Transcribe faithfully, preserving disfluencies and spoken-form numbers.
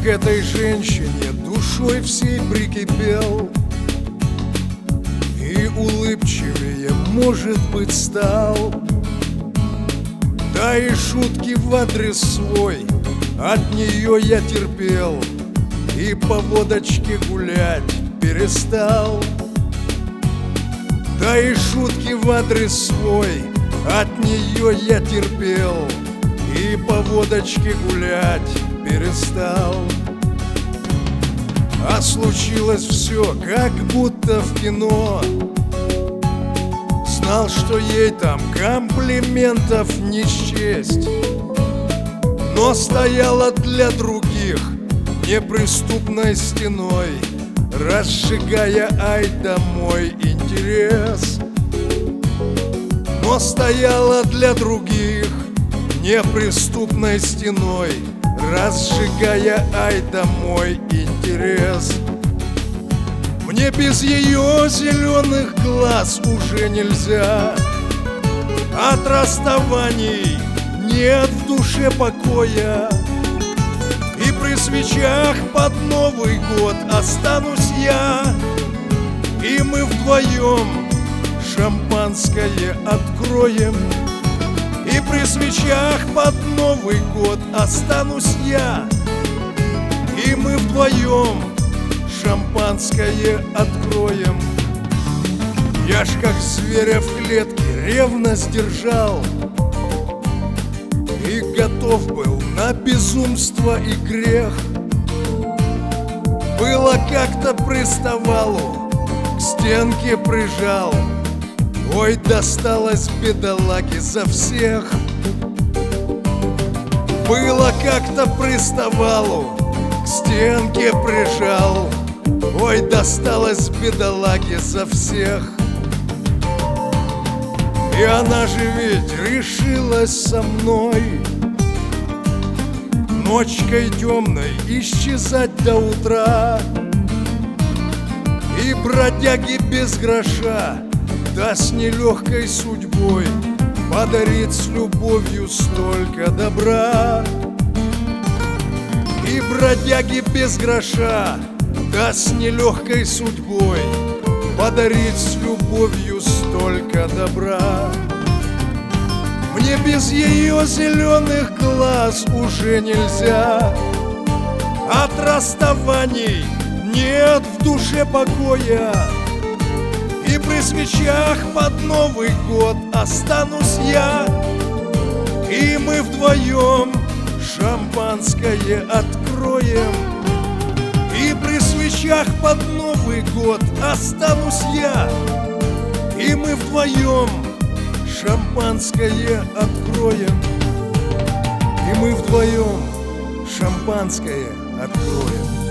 к этой женщине душой всей прикипел, и улыбчивее, может быть, стал. Да и шутки в адрес свой от нее я терпел, и по водочке гулять перестал. Да и шутки в адрес свой от нее я терпел, и по водочке гулять перестал. А случилось все, как будто в кино. Знал, что ей там комплиментов не счесть, но стояла для других неприступной стеной, разжигая ай да мой интерес. Но стояла для других неприступной стеной, разжигая ай да мой интерес. Мне без ее зеленых глаз уже нельзя. От расставаний нет в душе покоя, и при свечах под Новый год останусь я, и мы вдвоем шампанское откроем. И при свечах под Новый год останусь я, и мы вдвоем шампанское откроем. Я ж как зверя в клетке ревность держал, и готов был на безумство и грех. Было как-то приставалу, к стенке прижал, ой, досталось бедолаге за всех. Было как-то приставалу, к стенке прижал, ой, досталось бедолаге за всех. И она же ведь решилась со мной ночкой темной исчезать до утра, и бродяги без гроша, да с нелегкой судьбой, подарит с любовью столько добра. И бродяги без гроша, да с нелегкой судьбой, подарит с любовью столько добра. Мне без ее зеленых глаз уже нельзя. От расставаний нет в душе покоя, и при свечах под Новый год останусь я, и мы вдвоем шампанское откроем. И при свечах под Новый год останусь я, и мы вдвоем шампанское откроем. И мы вдвоем шампанское откроем.